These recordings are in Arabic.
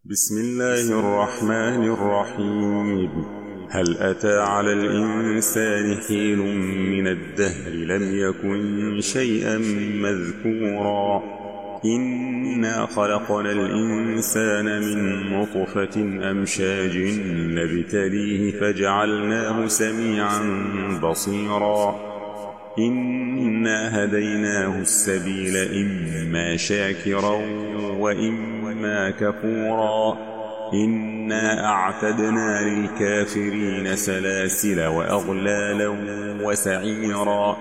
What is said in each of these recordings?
بسم الله الرحمن الرحيم. هل أتى على الإنسان حين من الدهر لم يكن شيئا مذكورا إنا خلقنا الإنسان من نطفة أمشاج نبتليه فجعلناه سميعا بصيرا إنا هديناه السبيل إما شاكرا وإما كفورا إنا أعتدنا للكافرين سلاسل وأغلالا وسعيرا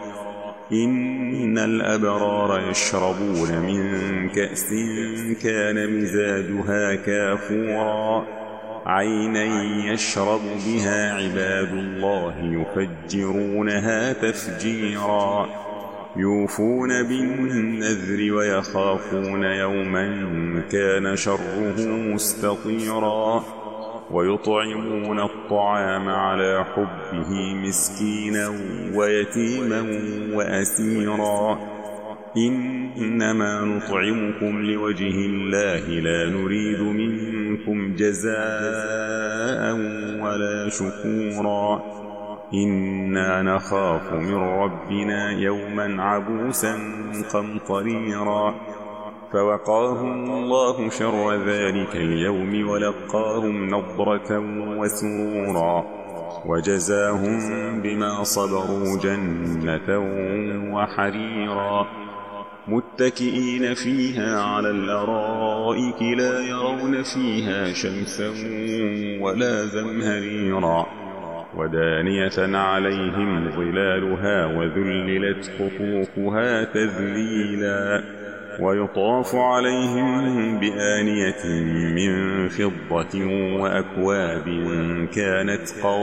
إن الأبرار يشربون من كأس كان مزاجها كافورا عينا يشرب بها عباد الله يفجرونها تفجيرا يوفون بالنذر ويخافون يوما كان شره مستطيرا ويطعمون الطعام على حبه مسكينا ويتيما وأسيرا إنما نطعمكم لوجه الله لا نريد منكم جزاء ولا شكورا إنا نخاف من ربنا يوما عبوسا قمطريرا فوقاهم الله شر ذلك اليوم ولقاهم نضرة وسرورا وجزاهم بما صبروا جنة وحريرا متكئين فيها على الأرائك لا يرون فيها شمسا ولا زمهريرا ودانية عليهم ظلالها وذللت قطوفها تذليلا ويطاف عليهم بآنية من فضة وأكواب كانت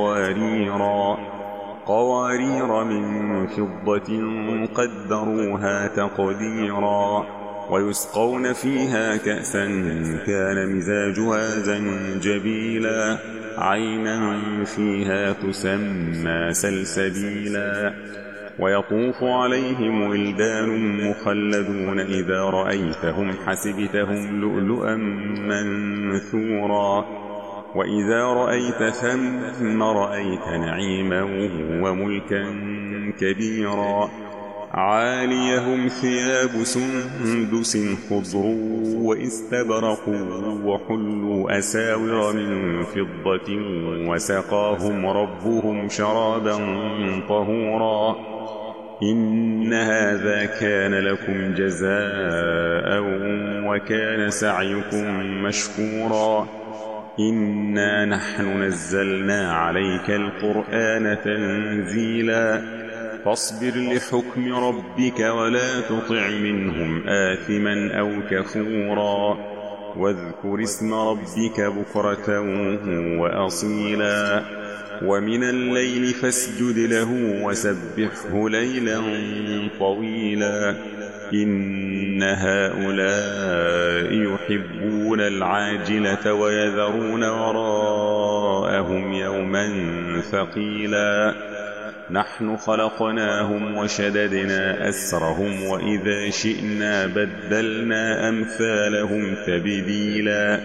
قوارير من فضة قدروها تقديرا ويسقون فيها كأسا كان مزاجها زنجبيلا عينا فيها تسمى سلسبيلا ويطوف عليهم ولدان مخلدون إذا رأيتهم حسبتهم لؤلؤا منثورا وإذا رأيت ثم رأيت نعيما وملكا كبيرا عاليهم ثياب سندس خضر واستبرق وحلوا أساور من فضة وسقاهم ربهم شرابا طهورا إن هذا كان لكم جزاء وكان سعيكم مشكورا إنا نحن نزلنا عليك القرآن تنزيلا فاصبر لحكم ربك ولا تطع منهم آثما أو كفورا واذكر اسم ربك بكرة وأصيلا ومن الليل فاسجد له وسبحه ليلا طويلا إن هؤلاء يحبون العاجلة ويذرون وراءهم يوما ثقيلا نحن خلقناهم وشددنا أسرهم وإذا شئنا بدلنا أمثالهم تبديلا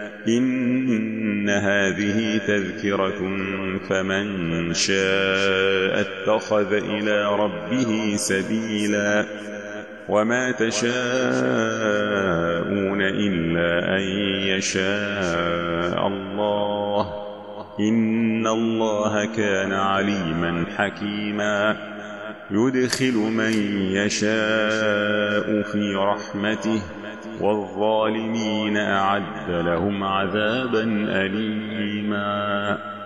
إن هذه تذكرة فمن شاء اتخذ إلى ربه سبيلا وما تشاءون إلا أن يشاء الله إن الله كان عليما حكيما يدخل من يشاء في رحمته والظالمين أعد لهم عذابا أليما